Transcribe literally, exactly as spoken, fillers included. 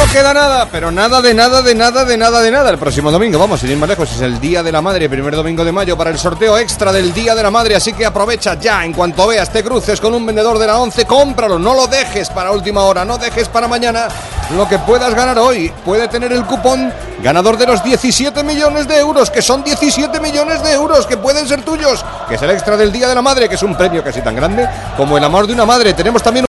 queda nada, pero nada de nada de nada de nada de nada. El próximo domingo, vamos, sin ir más lejos, es el Día de la Madre, primer domingo de mayo, para el sorteo extra del Día de la Madre. Así que aprovecha ya, en cuanto veas, te cruces con un vendedor de la once, cómpralo, no lo dejes para última hora, no dejes para mañana lo que puedas ganar hoy. Puede tener el cupón ganador de los diecisiete millones de euros, que son diecisiete millones de euros que pueden ser tuyos, que es el extra del Día de la Madre, que es un premio casi tan grande como el amor de una madre. Tenemos también